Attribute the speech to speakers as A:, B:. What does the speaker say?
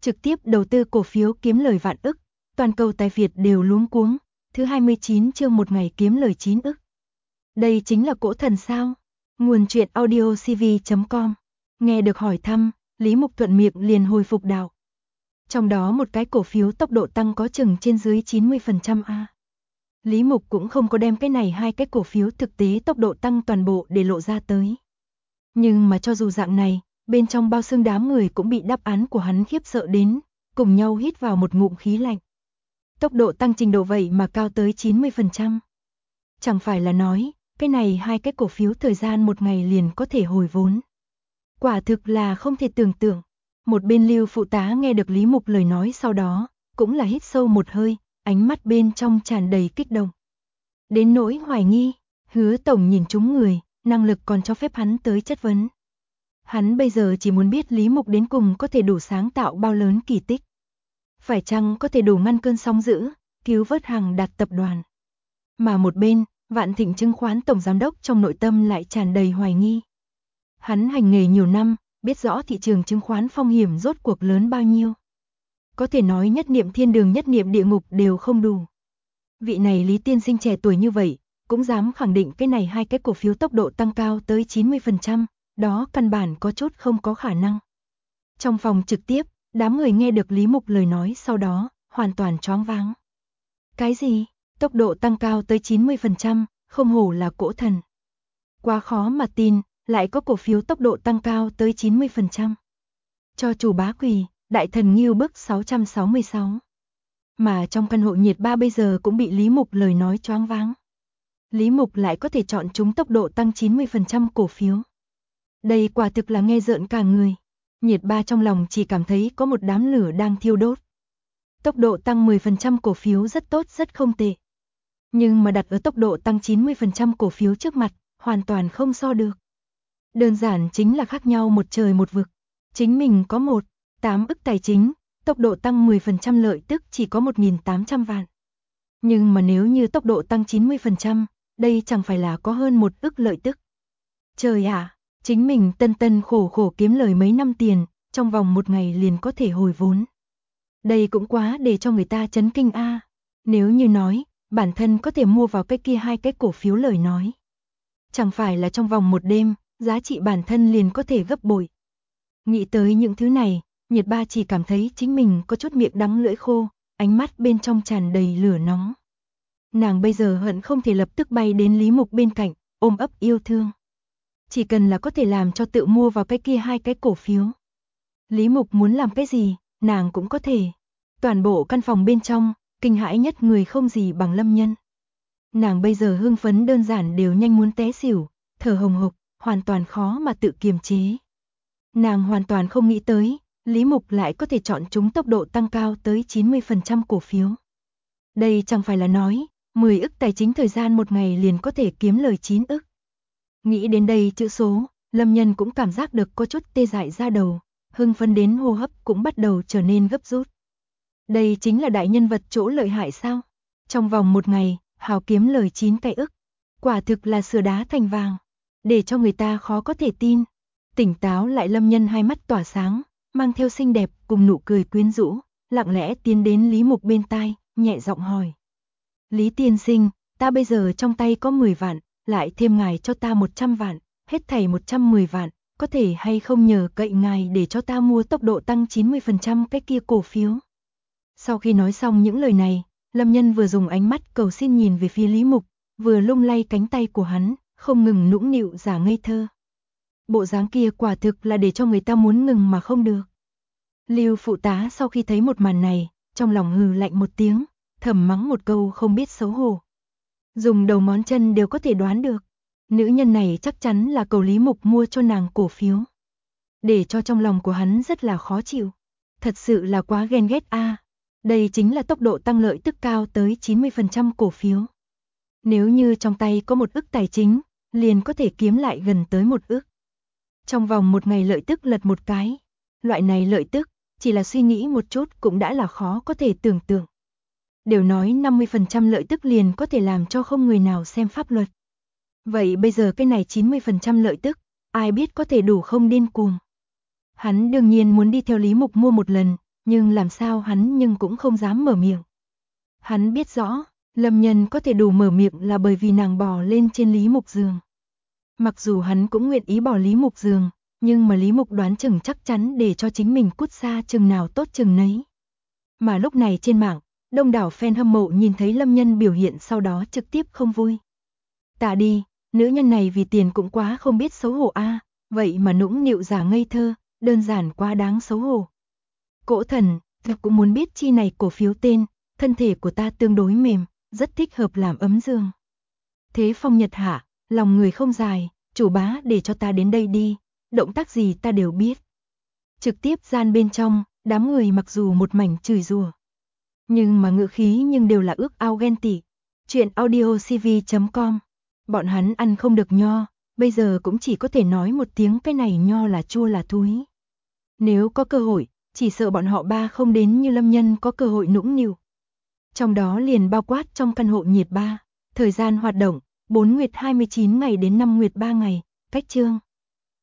A: trực tiếp đầu tư cổ phiếu kiếm lời vạn ức, toàn cầu tài Việt đều luống cuống, thứ 29 chương một ngày kiếm lời 9 ức. Đây chính là cỗ thần sao? Nguồn truyện audiocv.com. Nghe được hỏi thăm, Lý Mục thuận miệng liền hồi phục đạo. Trong đó một cái cổ phiếu tốc độ tăng có chừng trên dưới 90% a. Lý Mục cũng không có đem cái này hai cái cổ phiếu thực tế tốc độ tăng toàn bộ để lộ ra tới. Nhưng mà cho dù dạng này, bên trong bao xương đám người cũng bị đáp án của hắn khiếp sợ đến, cùng nhau hít vào một ngụm khí lạnh. Tốc độ tăng trình độ vậy mà cao tới 90%. Chẳng phải là nói, cái này hai cái cổ phiếu thời gian một ngày liền có thể hồi vốn. Quả thực là không thể tưởng tượng. Một bên Lưu phụ tá nghe được Lý Mục lời nói sau đó, cũng là hít sâu một hơi, ánh mắt bên trong tràn đầy kích động. Đến nỗi hoài nghi, Hứa tổng nhìn trúng người, năng lực còn cho phép hắn tới chất vấn. Hắn bây giờ chỉ muốn biết Lý Mục đến cùng có thể đủ sáng tạo bao lớn kỳ tích. Phải chăng có thể đủ ngăn cơn sóng dữ, cứu vớt Hằng Đạt tập đoàn. Mà một bên, Vạn Thịnh chứng khoán tổng giám đốc trong nội tâm lại tràn đầy hoài nghi. Hắn hành nghề nhiều năm, biết rõ thị trường chứng khoán phong hiểm rốt cuộc lớn bao nhiêu. Có thể nói nhất niệm thiên đường nhất niệm địa ngục đều không đủ. Vị này Lý tiên sinh trẻ tuổi như vậy, cũng dám khẳng định cái này hai cái cổ phiếu tốc độ tăng cao tới 90%, đó căn bản có chút không có khả năng. Trong phòng trực tiếp, đám người nghe được Lý Mục lời nói sau đó, hoàn toàn choáng váng. Cái gì? Tốc độ tăng cao tới 90%, không hổ là cỗ thần. Quá khó mà tin, lại có cổ phiếu tốc độ tăng cao tới 90%. Cho chủ bá quỳ, đại thần Ngưu bức 666. Mà trong căn hộ nhiệt ba bây giờ cũng bị Lý Mục lời nói choáng váng. Lý Mục lại có thể chọn chúng tốc độ tăng 90% cổ phiếu. Đây quả thực là nghe rợn cả người. Nhiệt ba trong lòng chỉ cảm thấy có một đám lửa đang thiêu đốt. Tốc độ tăng 10% cổ phiếu rất tốt rất không tệ. Nhưng mà đặt ở tốc độ tăng 90% cổ phiếu trước mặt, hoàn toàn không so được. Đơn giản chính là khác nhau một trời một vực. Chính mình có 8 ức tài chính, tốc độ tăng 10% lợi tức chỉ có 1.800 vạn. Nhưng mà nếu như tốc độ tăng 90%, đây chẳng phải là có hơn 1 ức lợi tức. Trời ạ, chính mình tân khổ khổ kiếm lời mấy năm tiền, trong vòng một ngày liền có thể hồi vốn. Đây cũng quá để cho người ta chấn kinh a. Nếu như nói, bản thân có thể mua vào cái kia hai cái cổ phiếu lời nói. Chẳng phải là trong vòng một đêm, giá trị bản thân liền có thể gấp bội. Nghĩ tới những thứ này, Nhiệt ba chỉ cảm thấy chính mình có chút miệng đắng lưỡi khô, ánh mắt bên trong tràn đầy lửa nóng. Nàng bây giờ hận không thể lập tức bay đến Lý Mục bên cạnh, ôm ấp yêu thương. Chỉ cần là có thể làm cho tự mua vào cái kia hai cái cổ phiếu. Lý Mục muốn làm cái gì, nàng cũng có thể. Toàn bộ căn phòng bên trong, kinh hãi nhất người không gì bằng Lâm Nhân. Nàng bây giờ hưng phấn đơn giản đều nhanh muốn té xỉu, thở hồng hộc, hoàn toàn khó mà tự kiềm chế. Nàng hoàn toàn không nghĩ tới, Lý Mục lại có thể chọn chúng tốc độ tăng cao tới 90% cổ phiếu. Đây chẳng phải là nói, 10 ức tài chính thời gian một ngày liền có thể kiếm lời 9 ức. Nghĩ đến đây chữ số, Lâm Nhân cũng cảm giác được có chút tê dại da đầu, hưng phấn đến hô hấp cũng bắt đầu trở nên gấp rút. Đây chính là đại nhân vật chỗ lợi hại sao? Trong vòng một ngày, hào kiếm lời 9 cái ức. Quả thực là sửa đá thành vàng, để cho người ta khó có thể tin. Tỉnh táo lại Lâm Nhân hai mắt tỏa sáng, mang theo xinh đẹp cùng nụ cười quyến rũ, lặng lẽ tiến đến Lý Mục bên tai, nhẹ giọng hỏi. Lý tiên sinh, ta bây giờ trong tay có 10 vạn, lại thêm ngài cho ta 100 vạn, hết thảy 110 vạn, có thể hay không nhờ cậy ngài để cho ta mua tốc độ tăng 90% cái kia cổ phiếu. Sau khi nói xong những lời này, Lâm Nhân vừa dùng ánh mắt cầu xin nhìn về phía Lý Mục, vừa lung lay cánh tay của hắn, không ngừng nũng nịu giả ngây thơ. Bộ dáng kia quả thực là để cho người ta muốn ngừng mà không được. Lưu phụ tá sau khi thấy một màn này, trong lòng hừ lạnh một tiếng, thầm mắng một câu không biết xấu hổ. Dùng đầu ngón chân đều có thể đoán được, nữ nhân này chắc chắn là cầu Lý Mục mua cho nàng cổ phiếu. Để cho trong lòng của hắn rất là khó chịu. Thật sự là quá ghen ghét a. Đây chính là tốc độ tăng lợi tức cao tới 90% cổ phiếu. Nếu như trong tay có 1 ức tài chính, liền có thể kiếm lại gần tới 1 ức. Trong vòng một ngày lợi tức lật một cái. Loại này lợi tức, chỉ là suy nghĩ một chút cũng đã là khó có thể tưởng tượng. Đều nói 50% lợi tức liền có thể làm cho không người nào xem pháp luật. Vậy bây giờ cái này 90% lợi tức, ai biết có thể đủ không điên cuồng. Hắn đương nhiên muốn đi theo Lý Mục mua một lần, Nhưng làm sao hắn nhưng cũng không dám mở miệng. Hắn biết rõ, Lâm Nhân có thể đủ mở miệng là bởi vì nàng bò lên trên Lý Mục giường. Mặc dù hắn cũng nguyện ý bỏ Lý Mục giường, nhưng mà Lý Mục đoán chừng chắc chắn để cho chính mình cút xa chừng nào tốt chừng nấy. Mà lúc này trên mạng, đông đảo fan hâm mộ nhìn thấy Lâm Nhân biểu hiện sau đó trực tiếp không vui. Tạ đi, nữ nhân này vì tiền cũng quá không biết xấu hổ a, vậy mà nũng nịu giả ngây thơ, đơn giản quá đáng xấu hổ. Cỗ thần, tôi cũng muốn biết chi này cổ phiếu tên, thân thể của ta tương đối mềm, rất thích hợp làm ấm giường. Thế Phong Nhật Hạ, lòng người không dài, chủ bá để cho ta đến đây đi, động tác gì ta đều biết. Trực tiếp gian bên trong, đám người mặc dù một mảnh chửi rủa, nhưng mà ngữ khí nhưng đều là ước ao ghen tị. Chuyện audiocv.com. Bọn hắn ăn không được nho, bây giờ cũng chỉ có thể nói một tiếng cái này nho là chua là thúi. Nếu có cơ hội, chỉ sợ bọn họ ba không đến như Lâm Nhân có cơ hội nũng nịu. Trong đó liền bao quát trong căn hộ nhiệt ba, thời gian hoạt động, 4 nguyệt 29 ngày đến 5 nguyệt 3 ngày, cách chương.